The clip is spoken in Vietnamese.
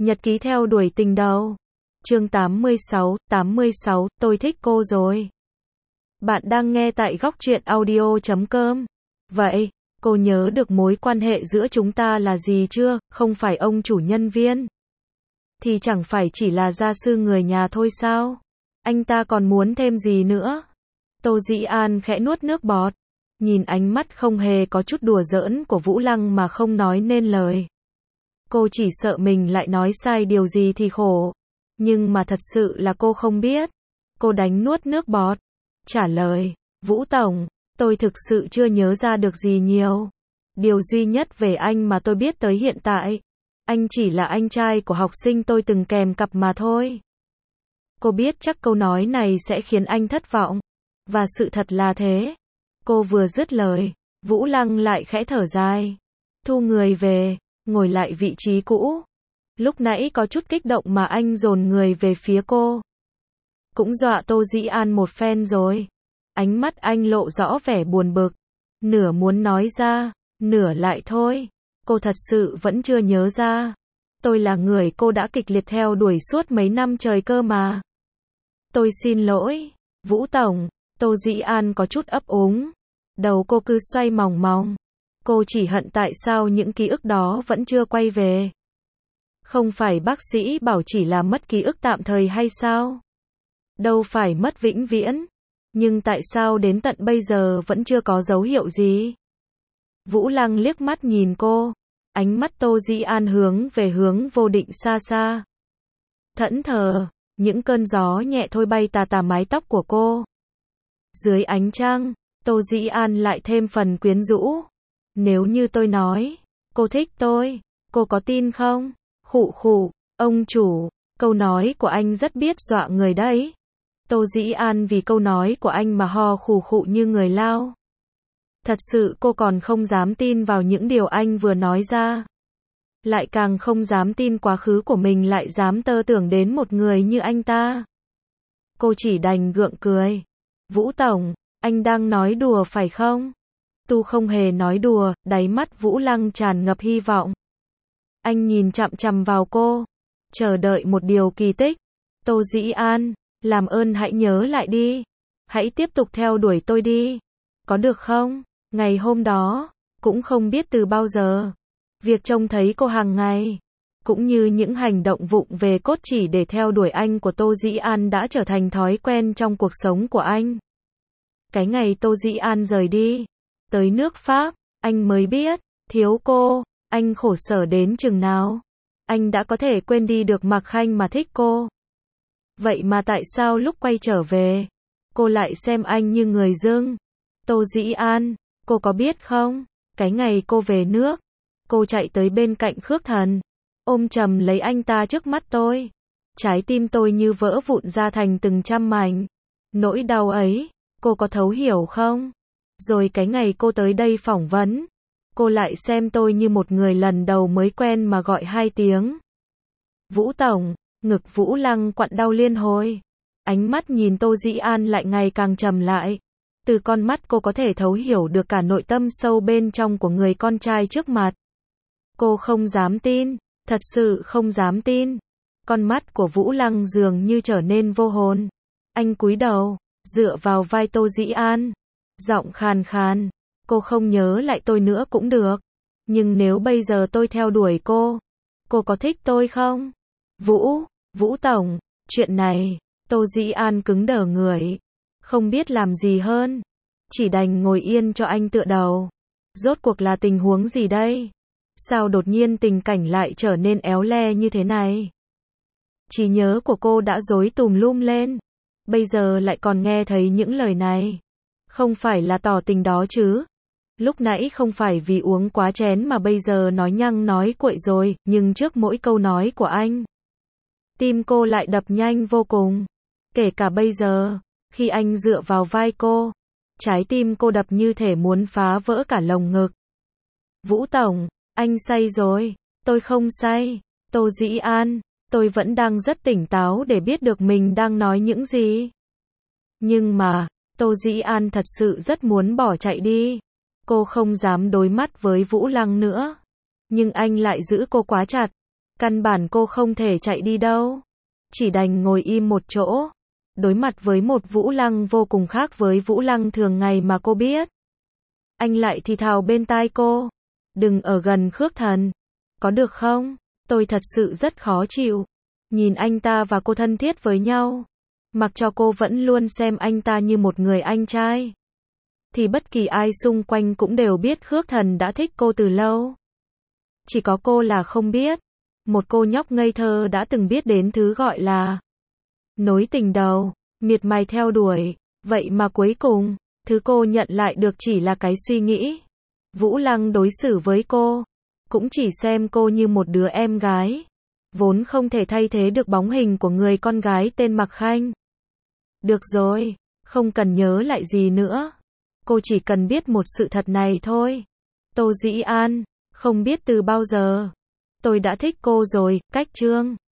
Nhật ký theo đuổi tình đầu. Chương 86, tôi thích cô rồi. Bạn đang nghe tại góc truyện audio.com. Vậy, cô nhớ được mối quan hệ giữa chúng ta là gì chưa? Không phải ông chủ nhân viên thì chẳng phải chỉ là gia sư người nhà thôi sao? Anh ta còn muốn thêm gì nữa? Tô Dĩ An khẽ nuốt nước bọt, nhìn ánh mắt không hề có chút đùa giỡn của Vũ Lăng mà không nói nên lời. Cô chỉ sợ mình lại nói sai điều gì thì khổ. Nhưng mà thật sự là cô không biết. Cô đánh nuốt nước bọt, trả lời, Vũ Tổng, tôi thực sự chưa nhớ ra được gì nhiều. Điều duy nhất về anh mà tôi biết tới hiện tại, anh chỉ là anh trai của học sinh tôi từng kèm cặp mà thôi. Cô biết chắc câu nói này sẽ khiến anh thất vọng. Và sự thật là thế. Cô vừa dứt lời, Vũ Lăng lại khẽ thở dài. Thu người về, ngồi lại vị trí cũ. Lúc nãy có chút kích động mà anh dồn người về phía cô. Cũng dọa Tô Dĩ An một phen rồi. Ánh mắt anh lộ rõ vẻ buồn bực. Nửa muốn nói ra, nửa lại thôi. Cô thật sự vẫn chưa nhớ ra. Tôi là người cô đã kịch liệt theo đuổi suốt mấy năm trời cơ mà. Tôi xin lỗi, Vũ Tổng. Tô Dĩ An có chút ấp úng. Đầu cô cứ xoay mòng mòng. Cô chỉ hận tại sao những ký ức đó vẫn chưa quay về. Không phải bác sĩ bảo chỉ là mất ký ức tạm thời hay sao? Đâu phải mất vĩnh viễn. Nhưng tại sao đến tận bây giờ vẫn chưa có dấu hiệu gì? Vũ Lăng liếc mắt nhìn cô. Ánh mắt Tô Dĩ An hướng về hướng vô định xa xa. Thẫn thờ, những cơn gió nhẹ thôi bay tà tà mái tóc của cô. Dưới ánh trăng, Tô Dĩ An lại thêm phần quyến rũ. Nếu như tôi nói, cô thích tôi, cô có tin không? Khụ khụ, ông chủ, câu nói của anh rất biết dọa người đấy. Tô Dĩ An vì câu nói của anh mà ho khù khụ như người lao. Thật sự cô còn không dám tin vào những điều anh vừa nói ra. Lại càng không dám tin quá khứ của mình lại dám tơ tưởng đến một người như anh ta. Cô chỉ đành gượng cười. Vũ Tổng, anh đang nói đùa phải không? Tu không hề nói đùa, đáy mắt Vũ Lăng tràn ngập hy vọng. Anh nhìn chằm chằm vào cô, chờ đợi một điều kỳ tích. Tô Dĩ An, làm ơn hãy nhớ lại đi. Hãy tiếp tục theo đuổi tôi đi. Có được không? Ngày hôm đó, cũng không biết từ bao giờ. Việc trông thấy cô hàng ngày, cũng như những hành động vụng về cốt chỉ để theo đuổi anh của Tô Dĩ An đã trở thành thói quen trong cuộc sống của anh. Cái ngày Tô Dĩ An rời đi, tới nước Pháp, anh mới biết, thiếu cô, anh khổ sở đến chừng nào. Anh đã có thể quên đi được mặc khanh mà thích cô. Vậy mà tại sao lúc quay trở về, cô lại xem anh như người dưng? Tô Dĩ An, cô có biết không, cái ngày cô về nước, cô chạy tới bên cạnh Khước Thần, ôm chầm lấy anh ta trước mắt tôi. Trái tim tôi như vỡ vụn ra thành từng trăm mảnh. Nỗi đau ấy, cô có thấu hiểu không? Rồi cái ngày cô tới đây phỏng vấn, cô lại xem tôi như một người lần đầu mới quen mà gọi hai tiếng. Vũ Tổng, ngực Vũ Lăng quặn đau liên hồi. Ánh mắt nhìn Tô Dĩ An lại ngày càng trầm lại. Từ con mắt cô có thể thấu hiểu được cả nội tâm sâu bên trong của người con trai trước mặt. Cô không dám tin, thật sự không dám tin. Con mắt của Vũ Lăng dường như trở nên vô hồn. Anh cúi đầu, dựa vào vai Tô Dĩ An. Giọng khàn khàn, cô không nhớ lại tôi nữa cũng được. Nhưng nếu bây giờ tôi theo đuổi cô có thích tôi không? Vũ Tổng, chuyện này, Tô Dĩ An cứng đờ người. Không biết làm gì hơn. Chỉ đành ngồi yên cho anh tựa đầu. Rốt cuộc là tình huống gì đây? Sao đột nhiên tình cảnh lại trở nên éo le như thế này? Trí nhớ của cô đã rối tùm lum lên. Bây giờ lại còn nghe thấy những lời này. Không phải là tỏ tình đó chứ? Lúc nãy không phải vì uống quá chén mà bây giờ nói nhăng nói cuội rồi, nhưng trước mỗi câu nói của anh, tim cô lại đập nhanh vô cùng. Kể cả bây giờ, khi anh dựa vào vai cô, trái tim cô đập như thể muốn phá vỡ cả lồng ngực. Vũ Tổng, anh say rồi. Tôi không say. Tô Dĩ An, tôi vẫn đang rất tỉnh táo để biết được mình đang nói những gì. Nhưng mà, Tô Dĩ An thật sự rất muốn bỏ chạy đi. Cô không dám đối mắt với Vũ Lăng nữa. Nhưng anh lại giữ cô quá chặt. Căn bản cô không thể chạy đi đâu. Chỉ đành ngồi im một chỗ. Đối mặt với một Vũ Lăng vô cùng khác với Vũ Lăng thường ngày mà cô biết. Anh lại thì thào bên tai cô. Đừng ở gần Khước Thần. Có được không? Tôi thật sự rất khó chịu. Nhìn anh ta và cô thân thiết với nhau. Mặc cho cô vẫn luôn xem anh ta như một người anh trai. Thì bất kỳ ai xung quanh cũng đều biết Khước Thần đã thích cô từ lâu. Chỉ có cô là không biết. Một cô nhóc ngây thơ đã từng biết đến thứ gọi là nối tình đầu, miệt mài theo đuổi. Vậy mà cuối cùng, thứ cô nhận lại được chỉ là cái suy nghĩ. Vũ Lăng đối xử với cô, cũng chỉ xem cô như một đứa em gái. Vốn không thể thay thế được bóng hình của người con gái tên Mạc Khanh. Được rồi, không cần nhớ lại gì nữa. Cô chỉ cần biết một sự thật này thôi. Tô Dĩ An, không biết từ bao giờ. Tôi đã thích cô rồi, cách chương.